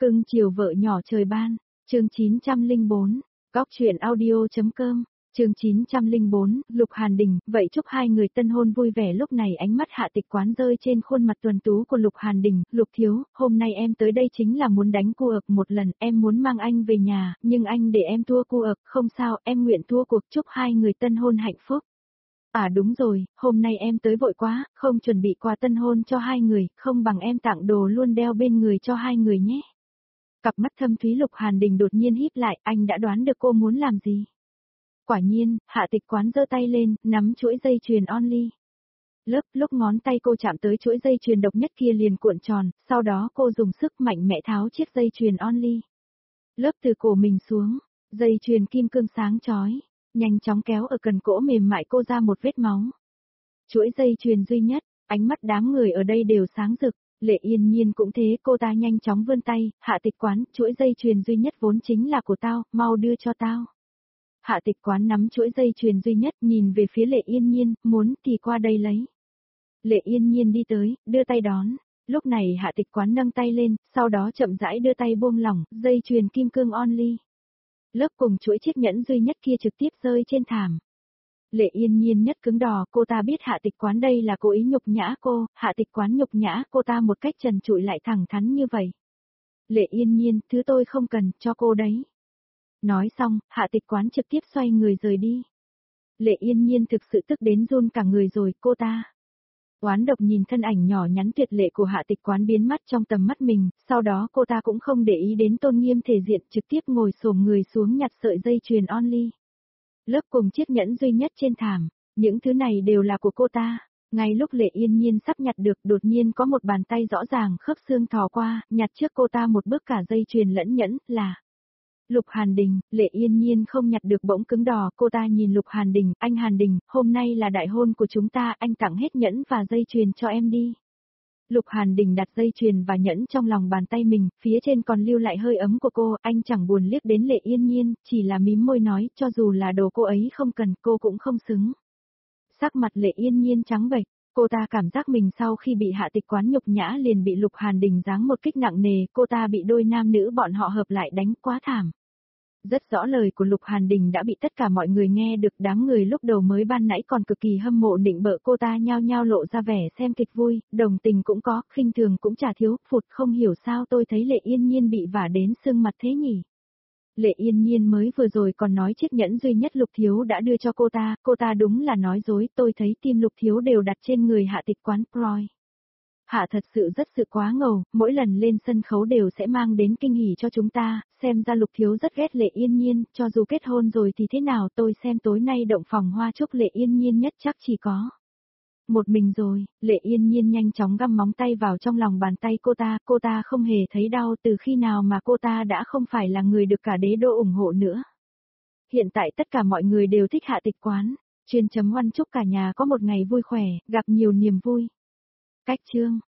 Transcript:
Cưng chiều vợ nhỏ trời ban, chương 904, góc truyện audio.com, chương 904, Lục Hàn Đình, vậy chúc hai người tân hôn vui vẻ. Lúc này ánh mắt Hạ Tịch Quán rơi trên khuôn mặt tuấn tú của Lục Hàn Đình. Lục thiếu, hôm nay em tới đây chính là muốn đánh cua ực một lần, em muốn mang anh về nhà, nhưng anh để em thua cua ực, không sao, em nguyện thua cuộc, chúc hai người tân hôn hạnh phúc. À đúng rồi, hôm nay em tới vội quá, không chuẩn bị quà tân hôn cho hai người, không bằng em tặng đồ luôn đeo bên người cho hai người nhé. Cặp mắt thâm thúy Lục Hàn Đình đột nhiên híp lại, anh đã đoán được cô muốn làm gì. Quả nhiên, Hạ Tịch Quán giơ tay lên, nắm chuỗi dây chuyền only. Lúc ngón tay cô chạm tới chuỗi dây chuyền độc nhất kia liền cuộn tròn, sau đó cô dùng sức mạnh mẽ tháo chiếc dây chuyền only. Từ cổ mình xuống, dây chuyền kim cương sáng chói, nhanh chóng kéo ở cần cổ mềm mại cô ra một vết máu. Chuỗi dây chuyền duy nhất, ánh mắt đám người ở đây đều sáng rực. Lệ Yên Nhiên cũng thế, cô ta nhanh chóng vươn tay, Hạ Tịch Quán, chuỗi dây chuyền duy nhất vốn chính là của tao, mau đưa cho tao. Hạ Tịch Quán nắm chuỗi dây chuyền duy nhất, nhìn về phía Lệ Yên Nhiên, muốn thì qua đây lấy. Lệ Yên Nhiên đi tới, đưa tay đón. Lúc này Hạ Tịch Quán nâng tay lên, sau đó chậm rãi đưa tay buông lỏng, dây chuyền kim cương only. Cùng chuỗi chiếc nhẫn duy nhất kia trực tiếp rơi trên thảm. Lệ Yên Nhiên nhất cứng đò, cô ta biết Hạ Tịch Quán đây là cố ý nhục nhã cô, Hạ Tịch Quán nhục nhã cô ta một cách trần trụi lại thẳng thắn như vậy. Lệ Yên Nhiên, thứ tôi không cần, cho cô đấy. Nói xong, Hạ Tịch Quán trực tiếp xoay người rời đi. Lệ Yên Nhiên thực sự tức đến run cả người rồi, cô ta. Oán độc nhìn thân ảnh nhỏ nhắn tuyệt lệ của Hạ Tịch Quán biến mất trong tầm mắt mình, sau đó cô ta cũng không để ý đến tôn nghiêm thể diện, trực tiếp ngồi xổm người xuống nhặt sợi dây chuyền only. Cùng chiếc nhẫn duy nhất trên thảm, những thứ này đều là của cô ta. Ngay lúc Lệ Yên Nhiên sắp nhặt được, đột nhiên có một bàn tay rõ ràng khớp xương thò qua, nhặt trước cô ta một bước cả dây chuyền lẫn nhẫn, là Lục Hàn Đình. Lệ Yên Nhiên không nhặt được bỗng cứng đò, cô ta nhìn Lục Hàn Đình, anh Hàn Đình, hôm nay là đại hôn của chúng ta, anh tặng hết nhẫn và dây chuyền cho em đi. Lục Hàn Đình đặt dây chuyền và nhẫn trong lòng bàn tay mình, phía trên còn lưu lại hơi ấm của cô, anh chẳng buồn liếc đến Lệ Yên Nhiên, chỉ là mím môi nói, cho dù là đồ cô ấy không cần, cô cũng không xứng. Sắc mặt Lệ Yên Nhiên trắng bệch, cô ta cảm giác mình sau khi bị Hạ Tịch Quán nhục nhã liền bị Lục Hàn Đình giáng một kích nặng nề, cô ta bị đôi nam nữ bọn họ hợp lại đánh quá thảm. Rất rõ lời của Lục Hàn Đình đã bị tất cả mọi người nghe được, đám người lúc đầu mới ban nãy còn cực kỳ hâm mộ nịnh bợ cô ta nhao nhao lộ ra vẻ xem kịch vui, đồng tình cũng có, khinh thường cũng chả thiếu, phụt không hiểu sao tôi thấy Lệ Yên Nhiên bị vả đến sưng mặt thế nhỉ. Lệ Yên Nhiên mới vừa rồi còn nói chiếc nhẫn duy nhất Lục Thiếu đã đưa cho cô ta đúng là nói dối, tôi thấy tim Lục Thiếu đều đặt trên người Hạ Tịch Quán Proi. Hạ thật sự rất sự quá ngầu, mỗi lần lên sân khấu đều sẽ mang đến kinh hỉ cho chúng ta, xem ra Lục Thiếu rất ghét Lệ Yên Nhiên, cho dù kết hôn rồi thì thế nào, tôi xem tối nay động phòng hoa chúc Lệ Yên Nhiên nhất chắc chỉ có một mình rồi. Lệ Yên Nhiên nhanh chóng găm móng tay vào trong lòng bàn tay cô ta không hề thấy đau, từ khi nào mà cô ta đã không phải là người được cả đế đô ủng hộ nữa. Hiện tại tất cả mọi người đều thích Hạ Tịch Quán, chuyên chấm oăn chúc cả nhà có một ngày vui khỏe, gặp nhiều niềm vui. Cách chương